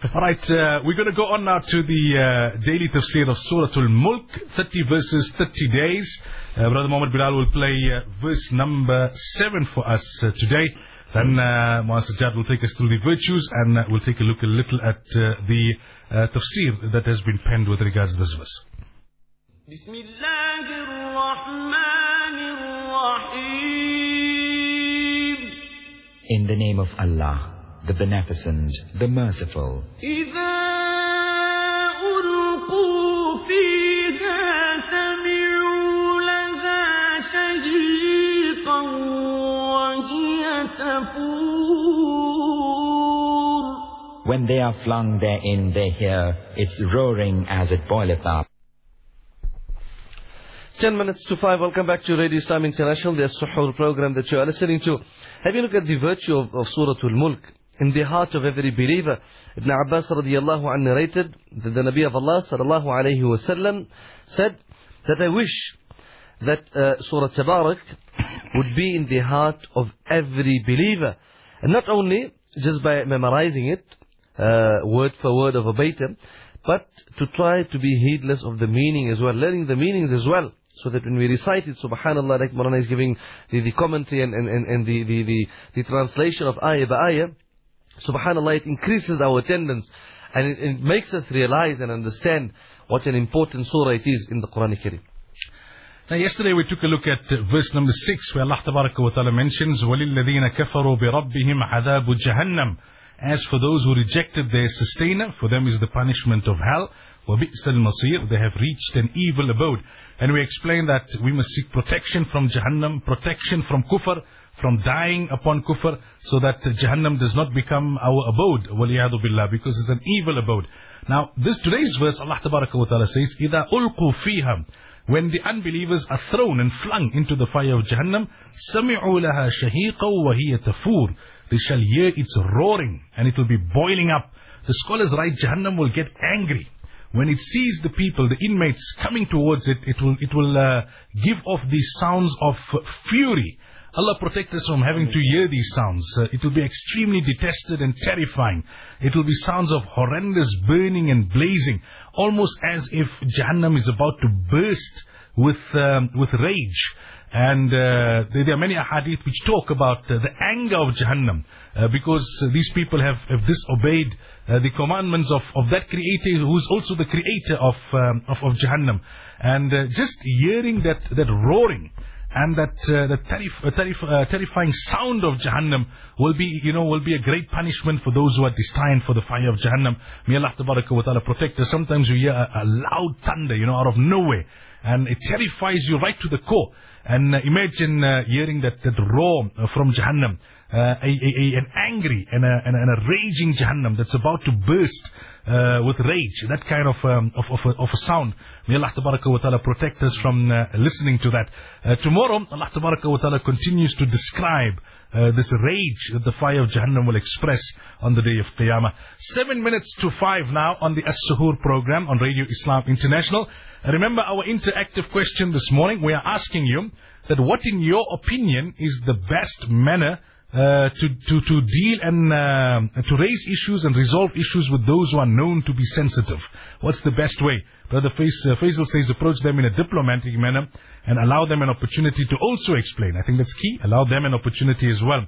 Alright, we're going to go on now to the daily tafsir of Surah Al-Mulk, 30 verses, 30 days. Brother Muhammad Bilal will play verse number 7 for us today. Then Muhammad Sajjad will take us through the virtues, and we'll take a look a little at the tafsir that has been penned with regards to this verse. In the name of Allah, the Beneficent, the Merciful. When they are flung therein, they hear its roaring as it boileth up. 10 minutes to 5, welcome back to Radio Islam International, the As-Suhoor program that you are listening to. Have you looked at the virtue of Surah Al-Mulk in the heart of every believer? Ibn Abbas radiyallahu anhu narrated that the Nabi of Allah sallallahu alayhi wasallam said that I wish that Surah Tabarak would be in the heart of every believer. And not only just by memorizing it, word for word or verbatim, but to try to be heedless of the meaning as well, learning the meanings as well. So that when we recite it, subhanallah, like Marana is giving the commentary and the translation of ayah by ayah, subhanallah, it increases our attendance and it makes us realize and understand what an important surah it is in the Quran Kareem. Now yesterday we took a look at verse number 6 where Allah Tabaraka wa Ta'ala mentions وَلِلَّذِينَ كَفَرُوا بِرَبِّهِمْ عَذَابُ جَهَنَّمْ. As for those who rejected their sustainer, for them is the punishment of hell. وَبِئْسَ الْمَصِيرُ. They have reached an evil abode. And we explained that we must seek protection from Jahannam, protection from kufr, from dying upon kufr, so that Jahannam does not become our abode, وَلِيَعْذُ بِاللَّهِ, because it's an evil abode. Now, today's verse, Allah Tabaraka wa Ta'ala says, إِذَا أُلْقُوا فِيهَا. When the unbelievers are thrown and flung into the fire of Jahannam, سَمِعُوا لَهَا شَهِيقًا وَهِيَ تَفُورُ. They shall hear its roaring and it will be boiling up. The scholars write Jahannam will get angry. When it sees the people, the inmates coming towards it, it will give off these sounds of fury. Allah protect us from having to hear these sounds. It will be extremely detested and terrifying. It will be sounds of horrendous burning and blazing, almost as if Jahannam is about to burst with rage. And there are many ahadith which talk about the anger of Jahannam, because these people have disobeyed the commandments of that Creator, who is also the Creator of Jahannam. And just hearing that roaring and that terrifying sound of Jahannam will be a great punishment for those who are destined for the fire of Jahannam. May Allah Tabaraka wa Ta'ala protect us. Sometimes you hear a loud thunder, out of nowhere, and it terrifies you right to the core. And imagine hearing that roar from Jahannam, an angry and a raging Jahannam that's about to burst with rage. That kind of a sound. May Allah Tabaraka wa Ta'ala protect us from listening to that. Tomorrow, Allah Tabaraka wa Ta'ala continues to describe this rage that the fire of Jahannam will express on the day of Qiyamah. 7 minutes to 5 now on the As-Suhoor program on Radio Islam International. Remember our interactive question this morning. We are asking you that what in your opinion is the best manner to deal and to raise issues and resolve issues with those who are known to be sensitive. What's the best way? Brother Faisal says approach them in a diplomatic manner and allow them an opportunity to also explain. I think that's key. Allow them an opportunity as well.